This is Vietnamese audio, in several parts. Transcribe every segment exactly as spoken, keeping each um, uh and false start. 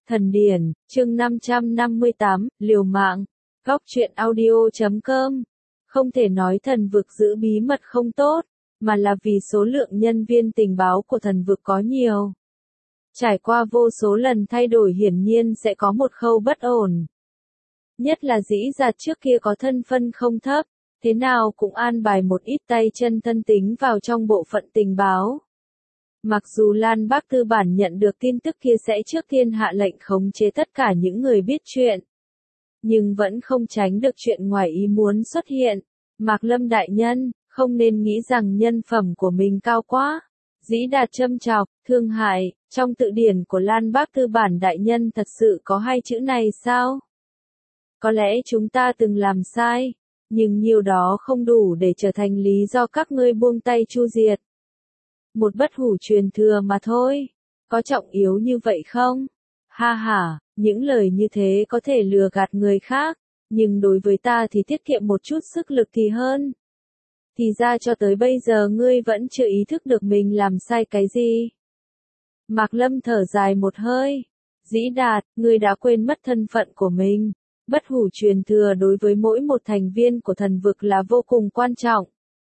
Thần điển, chương năm trăm năm mươi tám, liều mạng. Góc truyện audio chấm com. Không thể nói thần vực giữ bí mật không tốt, mà là vì số lượng nhân viên tình báo của thần vực có nhiều. Trải qua vô số lần thay đổi hiển nhiên sẽ có một khâu bất ổn. Nhất là Dĩ Dạt trước kia có thân phân không thấp, thế nào cũng an bài một ít tay chân thân tính vào trong bộ phận tình báo. Mặc dù Lan Bắc Tư bản nhận được tin tức kia sẽ trước tiên hạ lệnh khống chế tất cả những người biết chuyện, nhưng vẫn không tránh được chuyện ngoài ý muốn xuất hiện. Mạc Lâm đại nhân, không nên nghĩ rằng nhân phẩm của mình cao quá. Dĩ Đạt châm chọc, thương hại, trong tự điển của Lan Bắc Tư bản đại nhân thật sự có hai chữ này sao? Có lẽ chúng ta từng làm sai, nhưng nhiều đó không đủ để trở thành lý do các ngươi buông tay chu diệt. Một bất hủ truyền thừa mà thôi, có trọng yếu như vậy không? Ha ha, những lời như thế có thể lừa gạt người khác, nhưng đối với ta thì tiết kiệm một chút sức lực thì hơn. Thì ra cho tới bây giờ ngươi vẫn chưa ý thức được mình làm sai cái gì. Mạc Lâm thở dài một hơi. Dĩ Đạt, ngươi đã quên mất thân phận của mình. Bất hủ truyền thừa đối với mỗi một thành viên của thần vực là vô cùng quan trọng.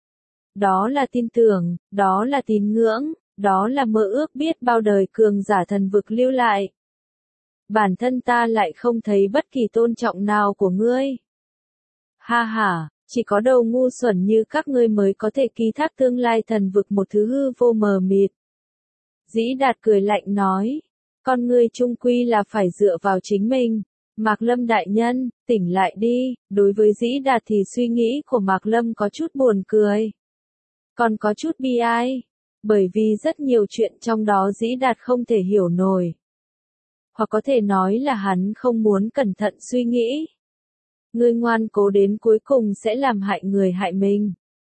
Đó là tin tưởng, đó là tín ngưỡng, đó là mơ ước biết bao đời cường giả thần vực lưu lại. Bản thân ta lại không thấy bất kỳ tôn trọng nào của ngươi. Ha ha, chỉ có đầu ngu xuẩn như các ngươi mới có thể ký thác tương lai thần vực một thứ hư vô mờ mịt. Dĩ Đạt cười lạnh nói, con ngươi chung quy là phải dựa vào chính mình. Mạc Lâm đại nhân, tỉnh lại đi. Đối với Dĩ Đạt thì suy nghĩ của Mạc Lâm có chút buồn cười, còn có chút bi ai, bởi vì rất nhiều chuyện trong đó Dĩ Đạt không thể hiểu nổi. Hoặc có thể nói là hắn không muốn cẩn thận suy nghĩ. Ngươi ngoan cố đến cuối cùng sẽ làm hại người hại mình.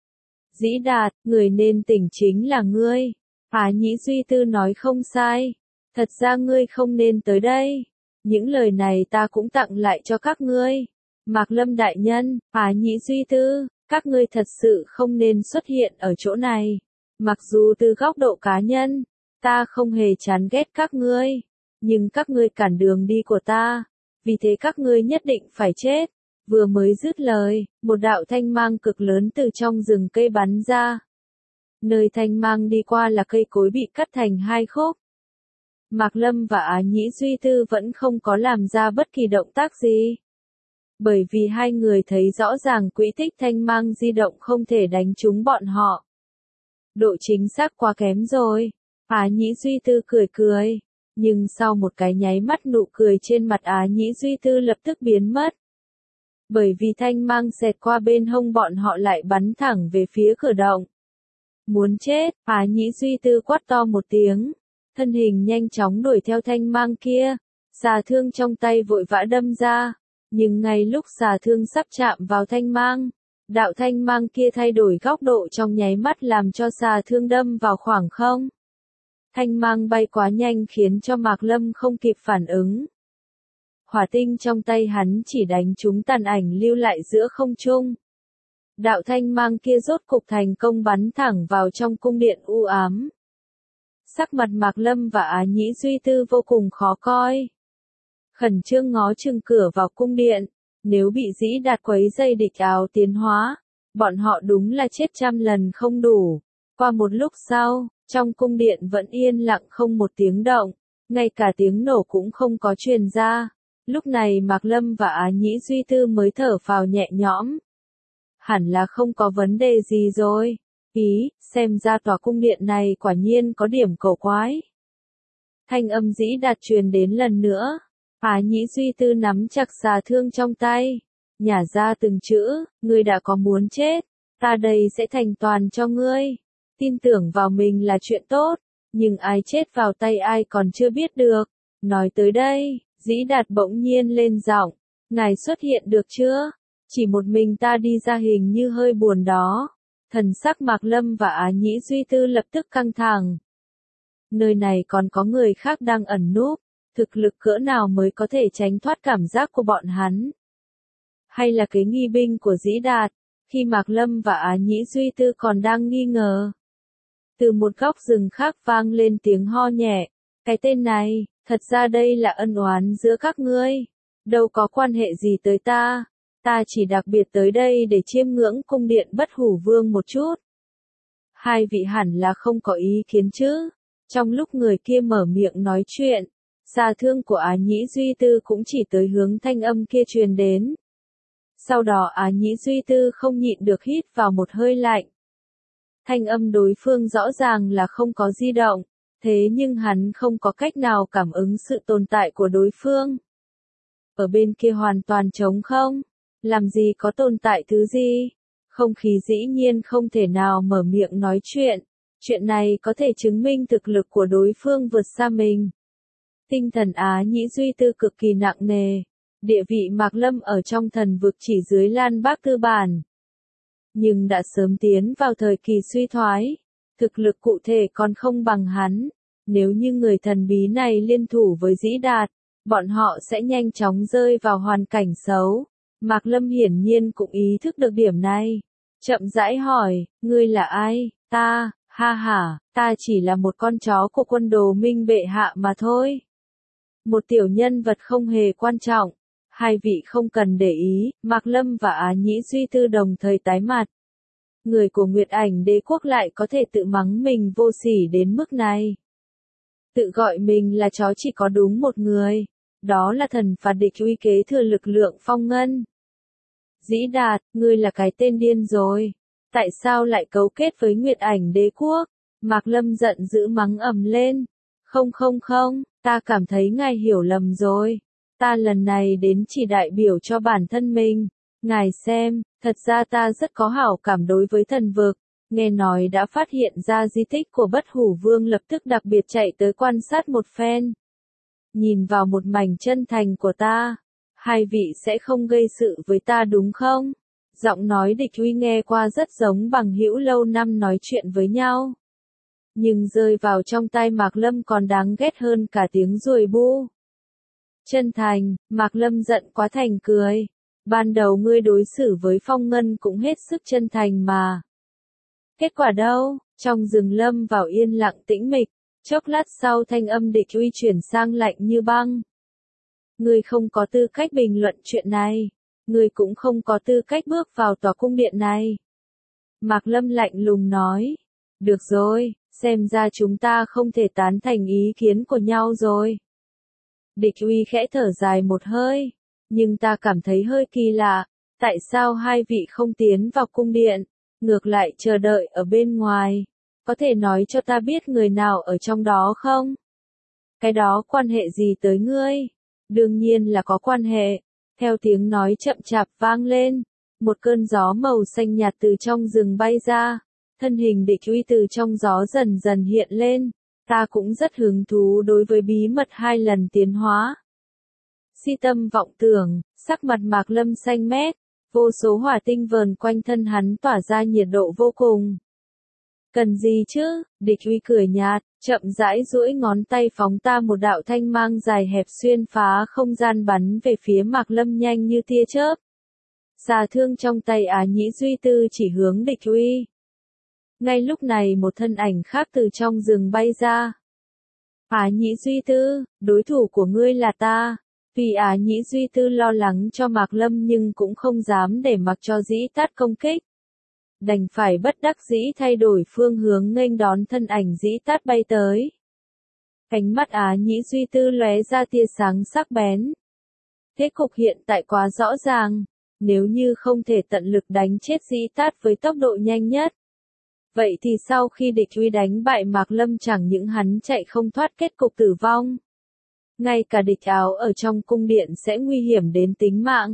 Dĩ Đạt, người nên tỉnh chính là ngươi. Á Nhĩ Duy Tư nói không sai. Thật ra ngươi không nên tới đây. Những lời này ta cũng tặng lại cho các ngươi. Mạc Lâm đại nhân, Á Nhĩ Duy Tư, các ngươi thật sự không nên xuất hiện ở chỗ này. Mặc dù từ góc độ cá nhân, ta không hề chán ghét các ngươi, nhưng các ngươi cản đường đi của ta, vì thế các ngươi nhất định phải chết. Vừa mới dứt lời, một đạo thanh mang cực lớn từ trong rừng cây bắn ra. Nơi thanh mang đi qua là cây cối bị cắt thành hai khúc. Mạc Lâm và Á Nhĩ Duy Tư vẫn không có làm ra bất kỳ động tác gì. Bởi vì hai người thấy rõ ràng quỹ tích thanh mang di động không thể đánh trúng bọn họ. Độ chính xác quá kém rồi. Á Nhĩ Duy Tư cười cười. Nhưng sau một cái nháy mắt nụ cười trên mặt Á Nhĩ Duy Tư lập tức biến mất. Bởi vì thanh mang xẹt qua bên hông bọn họ lại bắn thẳng về phía cửa động. Muốn chết, Á Nhĩ Duy Tư quát to một tiếng. Thân hình nhanh chóng đuổi theo thanh mang kia. Xà thương trong tay vội vã đâm ra. Nhưng ngay lúc xà thương sắp chạm vào thanh mang, đạo thanh mang kia thay đổi góc độ trong nháy mắt làm cho xà thương đâm vào khoảng không. Thanh mang bay quá nhanh khiến cho Mạc Lâm không kịp phản ứng. Hỏa tinh trong tay hắn chỉ đánh trúng tàn ảnh lưu lại giữa không trung. Đạo thanh mang kia rốt cục thành công bắn thẳng vào trong cung điện u ám. Sắc mặt Mạc Lâm và Á Nhĩ Duy Tư vô cùng khó coi. Khẩn trương ngó chừng cửa vào cung điện, nếu bị Dĩ Đạt quấy dây địch áo tiến hóa, bọn họ đúng là chết trăm lần không đủ. Qua một lúc sau, trong cung điện vẫn yên lặng không một tiếng động, ngay cả tiếng nổ cũng không có truyền ra. Lúc này Mạc Lâm và Á Nhĩ Duy Tư mới thở phào nhẹ nhõm. Hẳn là không có vấn đề gì rồi. Ý, xem ra tòa cung điện này quả nhiên có điểm cổ quái. Thanh âm Dĩ Đạt truyền đến lần nữa. Á Nhĩ Duy Tư nắm chặt xà thương trong tay, nhả ra từng chữ, ngươi đã có muốn chết, ta đây sẽ thành toàn cho ngươi. Tin tưởng vào mình là chuyện tốt, nhưng ai chết vào tay ai còn chưa biết được. Nói tới đây, Dĩ Đạt bỗng nhiên lên giọng, ngài xuất hiện được chưa? Chỉ một mình ta đi ra hình như hơi buồn đó. Thần sắc Mạc Lâm và Á Nhĩ Duy Tư lập tức căng thẳng. Nơi này còn có người khác đang ẩn núp. Thực lực cỡ nào mới có thể tránh thoát cảm giác của bọn hắn? Hay là cái nghi binh của Dĩ Đạt? Khi Mạc Lâm và Á Nhĩ Duy Tư còn đang nghi ngờ, từ một góc rừng khác vang lên tiếng ho nhẹ. Cái tên này, Thật ra đây là ân oán giữa các ngươi, đâu có quan hệ gì tới ta, ta chỉ đặc biệt tới đây để chiêm ngưỡng cung điện Bất Hủ Vương một chút. Hai vị hẳn là không có ý kiến chứ? Trong lúc người kia mở miệng nói chuyện, xà thương của Á Nhĩ Duy Tư cũng chỉ tới hướng thanh âm kia truyền đến. Sau đó Á Nhĩ Duy Tư không nhịn được hít vào một hơi lạnh. Thanh âm đối phương rõ ràng là không có di động, thế nhưng hắn không có cách nào cảm ứng sự tồn tại của đối phương. Ở bên kia hoàn toàn trống không, làm gì có tồn tại thứ gì? Không khí dĩ nhiên không thể nào mở miệng nói chuyện, chuyện này có thể chứng minh thực lực của đối phương vượt xa mình. Tinh thần Á Nhĩ Duy Tư cực kỳ nặng nề, địa vị Mạc Lâm ở trong thần vực chỉ dưới Lan Bác Tư Bản. Nhưng đã sớm tiến vào thời kỳ suy thoái, thực lực cụ thể còn không bằng hắn, nếu như người thần bí này liên thủ với Dĩ Đạt, bọn họ sẽ nhanh chóng rơi vào hoàn cảnh xấu. Mạc Lâm hiển nhiên cũng ý thức được điểm này. Chậm rãi hỏi, ngươi là ai? Ta, ha ha, ta chỉ là một con chó của quân Đồ Minh bệ hạ mà thôi. Một tiểu nhân vật không hề quan trọng. Hai vị không cần để ý, Mạc Lâm và Á Nhĩ Duy Tư đồng thời tái mặt. Người của Nguyệt Ảnh Đế Quốc lại có thể tự mắng mình vô sỉ đến mức này. Tự gọi mình là chó chỉ có đúng một người. Đó là thần phạt địch uy kế thừa lực lượng phong ngân. Dĩ Đạt, ngươi là cái tên điên rồi. Tại sao lại cấu kết với Nguyệt Ảnh Đế Quốc? Mạc Lâm giận dữ mắng ầm lên. Không không không, ta cảm thấy ngài hiểu lầm rồi. Ta lần này đến chỉ đại biểu cho bản thân mình. Ngài xem, thật ra ta rất có hảo cảm đối với thần vực. Nghe nói đã phát hiện ra di tích của Bất Hủ Vương, lập tức đặc biệt chạy tới quan sát một phen. Nhìn vào một mảnh chân thành của ta. Hai vị sẽ không gây sự với ta đúng không? Giọng nói địch uy nghe qua rất giống bằng hữu lâu năm nói chuyện với nhau. Nhưng rơi vào trong tai Mạc Lâm còn đáng ghét hơn cả tiếng ruồi bu. Chân thành, Mạc Lâm giận quá thành cười. Ban đầu ngươi đối xử với Phong Ngân cũng hết sức chân thành mà. Kết quả đâu? Trong rừng lâm vào yên lặng tĩnh mịch, chốc lát sau thanh âm địch uy chuyển sang lạnh như băng. Ngươi không có tư cách bình luận chuyện này. Ngươi cũng không có tư cách bước vào tòa cung điện này. Mạc Lâm lạnh lùng nói. Được rồi, xem ra chúng ta không thể tán thành ý kiến của nhau rồi. Địch uy khẽ thở dài một hơi. Nhưng ta cảm thấy hơi kỳ lạ. Tại sao hai vị không tiến vào cung điện, ngược lại chờ đợi ở bên ngoài? Có thể nói cho ta biết người nào ở trong đó không? Cái đó quan hệ gì tới ngươi? Đương nhiên là có quan hệ. Theo tiếng nói chậm chạp vang lên, một cơn gió màu xanh nhạt từ trong rừng bay ra, thân hình địch uy từ trong gió dần dần hiện lên. Ta cũng rất hứng thú đối với bí mật hai lần tiến hóa. Si tâm vọng tưởng, sắc mặt Mạc Lâm xanh mét, vô số hỏa tinh vờn quanh thân hắn tỏa ra nhiệt độ vô cùng. Cần gì chứ? Địch uy cười nhạt, chậm rãi duỗi ngón tay phóng ta một đạo thanh mang dài hẹp xuyên phá không gian bắn về phía Mạc Lâm nhanh như tia chớp. Xà thương trong tay Á Nhĩ Duy Tư chỉ hướng địch uy. Ngay lúc này một thân ảnh khác từ trong rừng bay ra. Á Nhĩ Duy Tư, đối thủ của ngươi là ta. Vì Á Nhĩ Duy Tư lo lắng cho Mạc Lâm nhưng cũng không dám để mặc cho Dĩ Tát công kích. Đành phải bất đắc dĩ thay đổi phương hướng nghênh đón thân ảnh Dĩ Tát bay tới. Ánh mắt Á Nhĩ Duy Tư lóe ra tia sáng sắc bén. Thế cục hiện tại quá rõ ràng, nếu như không thể tận lực đánh chết Dĩ Tát với tốc độ nhanh nhất. Vậy thì sau khi địch uy đánh bại Mạc Lâm chẳng những hắn chạy không thoát kết cục tử vong. Ngay cả địch áo ở trong cung điện sẽ nguy hiểm đến tính mạng.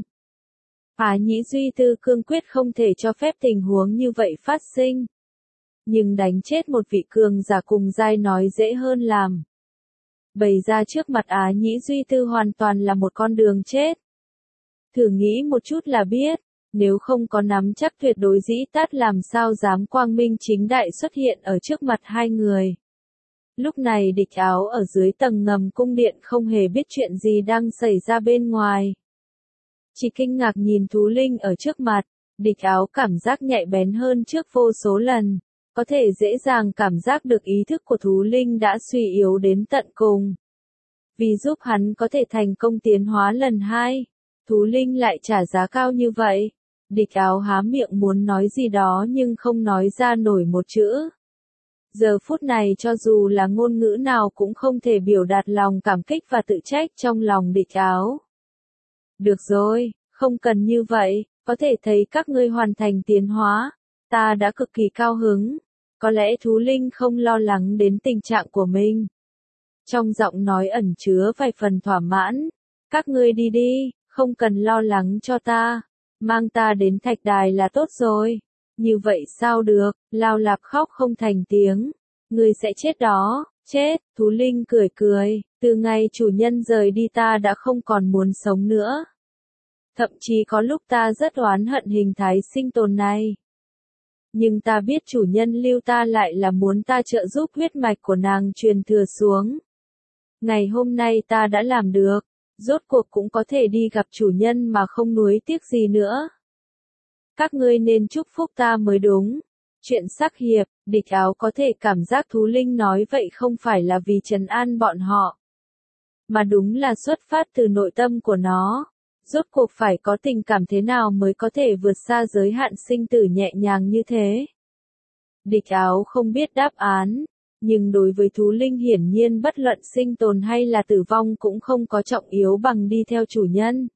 Á Nhĩ Duy Tư cương quyết không thể cho phép tình huống như vậy phát sinh. Nhưng đánh chết một vị cường giả cùng giai nói dễ hơn làm. Bày ra trước mặt Á Nhĩ Duy Tư hoàn toàn là một con đường chết. Thử nghĩ một chút là biết, nếu không có nắm chắc tuyệt đối Dĩ Tát làm sao dám quang minh chính đại xuất hiện ở trước mặt hai người. Lúc này địch áo ở dưới tầng ngầm cung điện không hề biết chuyện gì đang xảy ra bên ngoài. Chỉ kinh ngạc nhìn thú linh ở trước mặt, địch áo cảm giác nhạy bén hơn trước vô số lần, có thể dễ dàng cảm giác được ý thức của thú linh đã suy yếu đến tận cùng. Vì giúp hắn có thể thành công tiến hóa lần hai, thú linh lại trả giá cao như vậy. Địch Áo há miệng muốn nói gì đó nhưng không nói ra nổi một chữ. Giờ phút này cho dù là ngôn ngữ nào cũng không thể biểu đạt lòng cảm kích và tự trách trong lòng Địch Áo. Được rồi, không cần như vậy, có thể thấy các ngươi hoàn thành tiến hóa, ta đã cực kỳ cao hứng. Có lẽ thú linh không lo lắng đến tình trạng của mình. Trong giọng nói ẩn chứa vài phần thỏa mãn. Các ngươi đi đi, không cần lo lắng cho ta. Mang ta đến thạch đài là tốt rồi. Như vậy sao được, Lao Lạp khóc không thành tiếng. Ngươi sẽ chết đó, chết, thú linh cười cười. Từ ngày chủ nhân rời đi ta đã không còn muốn sống nữa. Thậm chí có lúc ta rất oán hận hình thái sinh tồn này. Nhưng ta biết chủ nhân lưu ta lại là muốn ta trợ giúp huyết mạch của nàng truyền thừa xuống. Ngày hôm nay ta đã làm được, rốt cuộc cũng có thể đi gặp chủ nhân mà không nuối tiếc gì nữa. Các ngươi nên chúc phúc ta mới đúng. Chuyện sắc hiệp, Địch Áo có thể cảm giác thú linh nói vậy không phải là vì trấn an bọn họ, mà đúng là xuất phát từ nội tâm của nó. Rốt cuộc phải có tình cảm thế nào mới có thể vượt xa giới hạn sinh tử nhẹ nhàng như thế? Địch Áo không biết đáp án, nhưng đối với thú linh hiển nhiên bất luận sinh tồn hay là tử vong cũng không có trọng yếu bằng đi theo chủ nhân.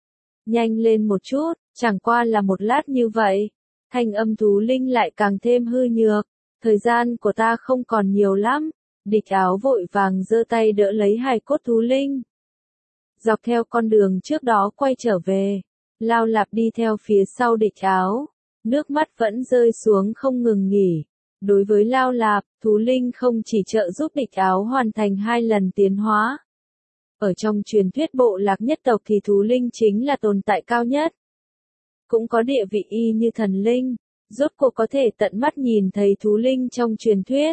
Nhanh lên một chút, chẳng qua là một lát như vậy. Thanh âm thú linh lại càng thêm hư nhược. Thời gian của ta không còn nhiều lắm. Địch Áo vội vàng giơ tay đỡ lấy hài cốt thú linh. Dọc theo con đường trước đó quay trở về, Lao Lạp đi theo phía sau Địch Áo, nước mắt vẫn rơi xuống không ngừng nghỉ. Đối với Lao Lạp, thú linh không chỉ trợ giúp Địch Áo hoàn thành hai lần tiến hóa. Ở trong truyền thuyết bộ lạc nhất tộc thì thú linh chính là tồn tại cao nhất. Cũng có địa vị y như thần linh, rốt cuộc có thể tận mắt nhìn thấy thú linh trong truyền thuyết.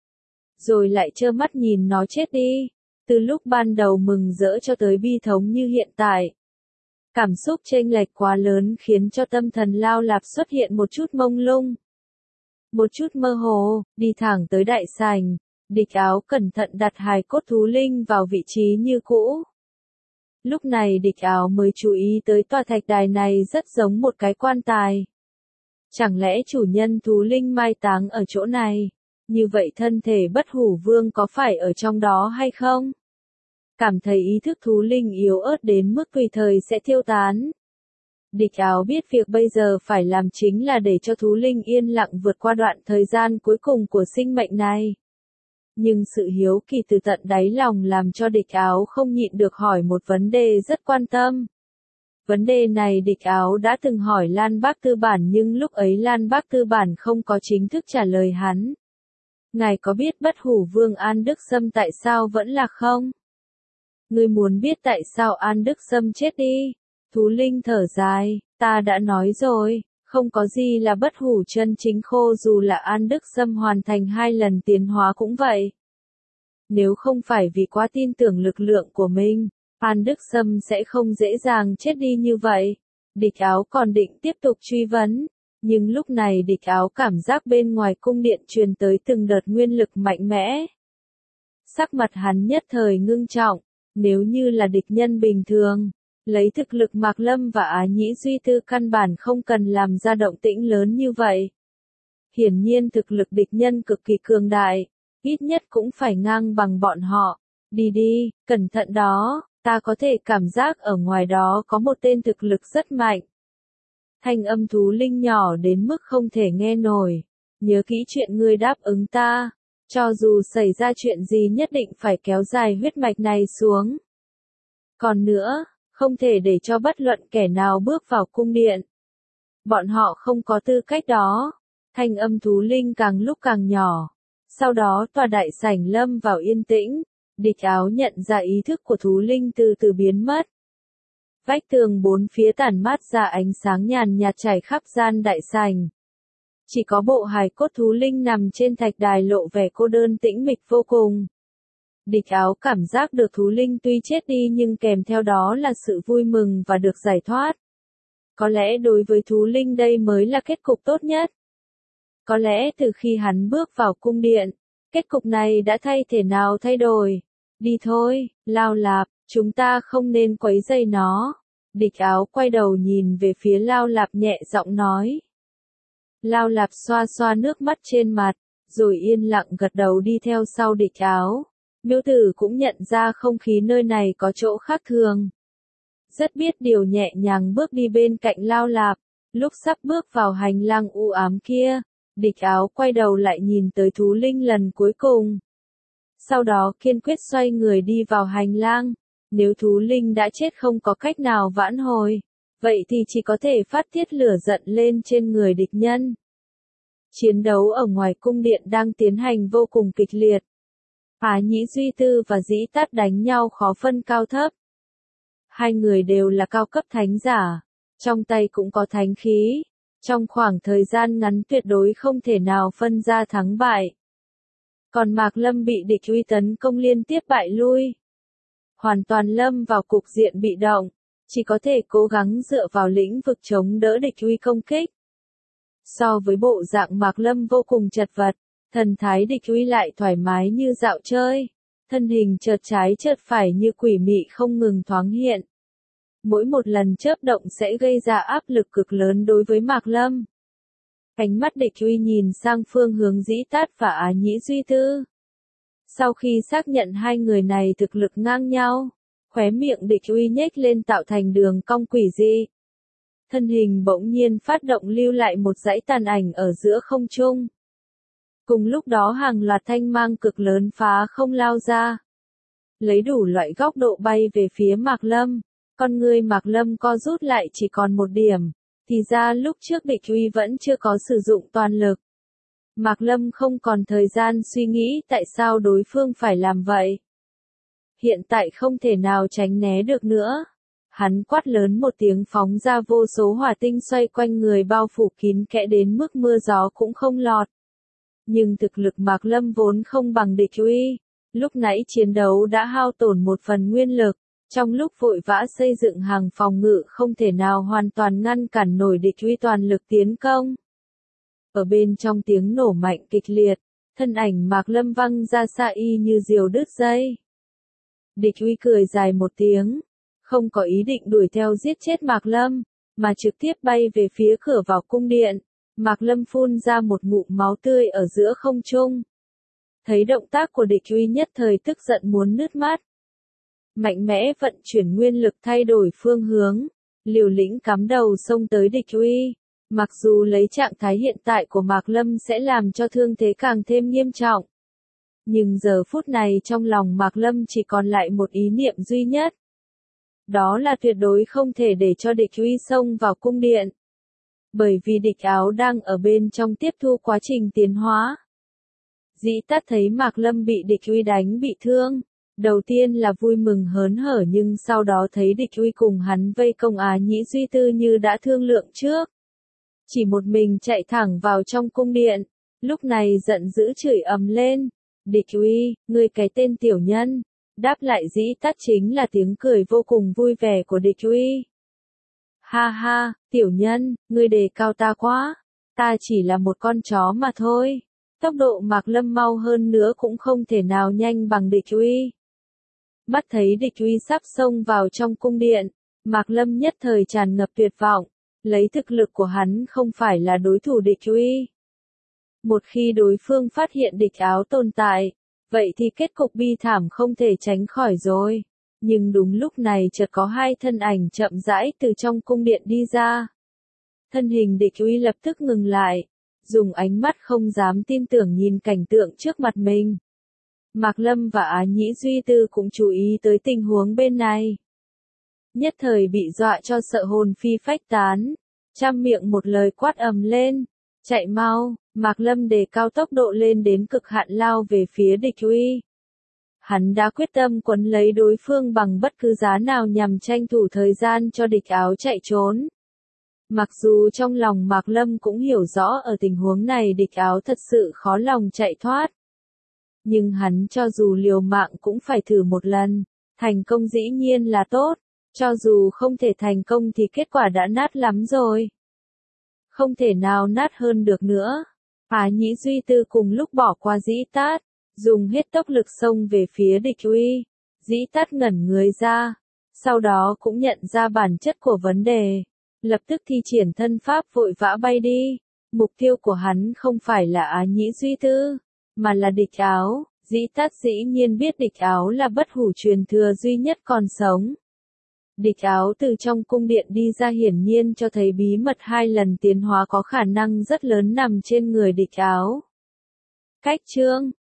Rồi lại trơ mắt nhìn nó chết đi. Từ lúc ban đầu mừng rỡ cho tới bi thống như hiện tại. Cảm xúc chênh lệch quá lớn khiến cho tâm thần Lao Lạp xuất hiện một chút mông lung. Một chút mơ hồ, đi thẳng tới đại sảnh. Địch Áo cẩn thận đặt hài cốt thú linh vào vị trí như cũ. Lúc này Địch Áo mới chú ý tới tòa thạch đài này rất giống một cái quan tài. Chẳng lẽ chủ nhân thú linh mai táng ở chỗ này? Như vậy thân thể bất hủ vương có phải ở trong đó hay không? Cảm thấy ý thức thú linh yếu ớt đến mức tùy thời sẽ tiêu tán. Địch Áo biết việc bây giờ phải làm chính là để cho thú linh yên lặng vượt qua đoạn thời gian cuối cùng của sinh mệnh này. Nhưng sự hiếu kỳ từ tận đáy lòng làm cho Địch Áo không nhịn được hỏi một vấn đề rất quan tâm. Vấn đề này Địch Áo đã từng hỏi Lan Bác Tư Bản nhưng lúc ấy Lan Bác Tư Bản không có chính thức trả lời hắn. Ngài có biết bất hủ vương An Đức Sâm tại sao vẫn là không? Ngươi muốn biết tại sao An Đức Sâm chết đi? Thú linh thở dài, ta đã nói rồi, không có gì là bất hủ chân chính khô dù là An Đức Sâm hoàn thành hai lần tiến hóa cũng vậy. Nếu không phải vì quá tin tưởng lực lượng của mình, An Đức Sâm sẽ không dễ dàng chết đi như vậy. Địch Áo còn định tiếp tục truy vấn. Nhưng lúc này Địch Áo cảm giác bên ngoài cung điện truyền tới từng đợt nguyên lực mạnh mẽ. Sắc mặt hắn nhất thời ngưng trọng, nếu như là địch nhân bình thường, lấy thực lực Mạc Lâm và Á Nhĩ Duy Tư căn bản không cần làm ra động tĩnh lớn như vậy. Hiển nhiên thực lực địch nhân cực kỳ cường đại, ít nhất cũng phải ngang bằng bọn họ. Đi đi, cẩn thận đó, ta có thể cảm giác ở ngoài đó có một tên thực lực rất mạnh. Thanh âm thú linh nhỏ đến mức không thể nghe nổi. Nhớ kỹ chuyện ngươi đáp ứng ta. Cho dù xảy ra chuyện gì nhất định phải kéo dài huyết mạch này xuống. Còn nữa, không thể để cho bất luận kẻ nào bước vào cung điện. Bọn họ không có tư cách đó. Thanh âm thú linh càng lúc càng nhỏ. Sau đó tòa đại sảnh lâm vào yên tĩnh. Địch Áo nhận ra ý thức của thú linh từ từ biến mất. Vách tường bốn phía tản mát ra ánh sáng nhàn nhạt trải khắp gian đại sảnh. Chỉ có bộ hài cốt thú linh nằm trên thạch đài lộ vẻ cô đơn tĩnh mịch vô cùng. Địch Áo cảm giác được thú linh tuy chết đi nhưng kèm theo đó là sự vui mừng và được giải thoát. Có lẽ đối với thú linh đây mới là kết cục tốt nhất. Có lẽ từ khi hắn bước vào cung điện, kết cục này đã thay thể nào thay đổi. Đi thôi, Lao Lạp, chúng ta không nên quấy rầy nó. Địch Áo quay đầu nhìn về phía Lao Lạp nhẹ giọng nói. Lao Lạp xoa xoa nước mắt trên mặt, rồi yên lặng gật đầu đi theo sau Địch Áo. Miêu Tử cũng nhận ra không khí nơi này có chỗ khác thường. Rất biết điều nhẹ nhàng bước đi bên cạnh Lao Lạp, lúc sắp bước vào hành lang u ám kia, Địch Áo quay đầu lại nhìn tới thú linh lần cuối cùng. Sau đó kiên quyết xoay người đi vào hành lang, nếu thú linh đã chết không có cách nào vãn hồi, vậy thì chỉ có thể phát tiết lửa giận lên trên người địch nhân. Chiến đấu ở ngoài cung điện đang tiến hành vô cùng kịch liệt. Á Nhĩ Duy Tư và Dĩ Tát đánh nhau khó phân cao thấp. Hai người đều là cao cấp thánh giả, trong tay cũng có thánh khí, trong khoảng thời gian ngắn tuyệt đối không thể nào phân ra thắng bại. Còn Mạc Lâm bị địch uy tấn công liên tiếp bại lui. Hoàn toàn lâm vào cục diện bị động, chỉ có thể cố gắng dựa vào lĩnh vực chống đỡ địch uy công kích. So với bộ dạng Mạc Lâm vô cùng chật vật, thần thái địch uy lại thoải mái như dạo chơi, thân hình chợt trái chợt phải như quỷ mị không ngừng thoáng hiện. Mỗi một lần chớp động sẽ gây ra áp lực cực lớn đối với Mạc Lâm. Ánh mắt địch uy nhìn sang phương hướng Dĩ Tát và Á Nhĩ Duy Tư. Sau khi xác nhận hai người này thực lực ngang nhau, khóe miệng địch uy nhếch lên tạo thành đường cong quỷ dị. Thân hình bỗng nhiên phát động lưu lại một dãy tàn ảnh ở giữa không trung. Cùng lúc đó hàng loạt thanh mang cực lớn phá không lao ra. Lấy đủ loại góc độ bay về phía Mạc Lâm, con người Mạc Lâm co rút lại chỉ còn một điểm, thì ra lúc trước địch uy vẫn chưa có sử dụng toàn lực. Mạc Lâm không còn thời gian suy nghĩ tại sao đối phương phải làm vậy. Hiện tại không thể nào tránh né được nữa. Hắn quát lớn một tiếng phóng ra vô số hỏa tinh xoay quanh người bao phủ kín kẽ đến mức mưa gió cũng không lọt. Nhưng thực lực Mạc Lâm vốn không bằng địch uy. Lúc nãy chiến đấu đã hao tổn một phần nguyên lực. Trong lúc vội vã xây dựng hàng phòng ngự không thể nào hoàn toàn ngăn cản nổi địch uy toàn lực tiến công. Ở bên trong tiếng nổ mạnh kịch liệt, thân ảnh Mạc Lâm văng ra xa y như diều đứt dây. Địch uy cười dài một tiếng, không có ý định đuổi theo giết chết Mạc Lâm, mà trực tiếp bay về phía cửa vào cung điện. Mạc Lâm phun ra một ngụm máu tươi ở giữa không trung. Thấy động tác của địch uy nhất thời tức giận muốn nứt mắt. Mạnh mẽ vận chuyển nguyên lực thay đổi phương hướng, liều lĩnh cắm đầu xông tới địch uy. Mặc dù lấy trạng thái hiện tại của Mạc Lâm sẽ làm cho thương thế càng thêm nghiêm trọng. Nhưng giờ phút này trong lòng Mạc Lâm chỉ còn lại một ý niệm duy nhất. Đó là tuyệt đối không thể để cho địch uy xông vào cung điện. Bởi vì địch áo đang ở bên trong tiếp thu quá trình tiến hóa. Dĩ Tát thấy Mạc Lâm bị địch uy đánh bị thương. Đầu tiên là vui mừng hớn hở nhưng sau đó thấy địch uy cùng hắn vây công Á Nhĩ Duy Tư như đã thương lượng trước. Chỉ một mình chạy thẳng vào trong cung điện, lúc này giận dữ chửi ầm lên. Địch uy, ngươi cái tên tiểu nhân. Đáp lại Dĩ Tát chính là tiếng cười vô cùng vui vẻ của địch uy. Ha ha, tiểu nhân, ngươi đề cao ta quá. Ta chỉ là một con chó mà thôi. Tốc độ Mạc Lâm mau hơn nữa cũng không thể nào nhanh bằng địch uy. Mắt thấy địch uy sắp xông vào trong cung điện, Mạc Lâm nhất thời tràn ngập tuyệt vọng, lấy thực lực của hắn không phải là đối thủ địch uy. Một khi đối phương phát hiện địch áo tồn tại, vậy thì kết cục bi thảm không thể tránh khỏi rồi. Nhưng đúng lúc này chợt có hai thân ảnh chậm rãi từ trong cung điện đi ra. Thân hình địch uy lập tức ngừng lại, dùng ánh mắt không dám tin tưởng nhìn cảnh tượng trước mặt mình. Mạc Lâm và Á Nhĩ Duy Tư cũng chú ý tới tình huống bên này. Nhất thời bị dọa cho sợ hồn phi phách tán, trăm miệng một lời quát ầm lên, chạy mau. Mạc Lâm đề cao tốc độ lên đến cực hạn lao về phía địch uy. Hắn đã quyết tâm quấn lấy đối phương bằng bất cứ giá nào nhằm tranh thủ thời gian cho địch áo chạy trốn. Mặc dù trong lòng Mạc Lâm cũng hiểu rõ ở tình huống này địch áo thật sự khó lòng chạy thoát. Nhưng hắn cho dù liều mạng cũng phải thử một lần, thành công dĩ nhiên là tốt, cho dù không thể thành công thì kết quả đã nát lắm rồi. Không thể nào nát hơn được nữa. Á Nhĩ Duy Tư cùng lúc bỏ qua Dĩ Tát, dùng hết tốc lực xông về phía địch uy. Dĩ Tát ngẩn người ra, sau đó cũng nhận ra bản chất của vấn đề, lập tức thi triển thân pháp vội vã bay đi. Mục tiêu của hắn không phải là Á Nhĩ Duy Tư, mà là địch Áo. Dĩ Tát dĩ nhiên biết địch Áo là bất hủ truyền thừa duy nhất còn sống. Địch Áo từ trong cung điện đi ra hiển nhiên cho thấy bí mật hai lần tiến hóa có khả năng rất lớn nằm trên người địch Áo. Cách chương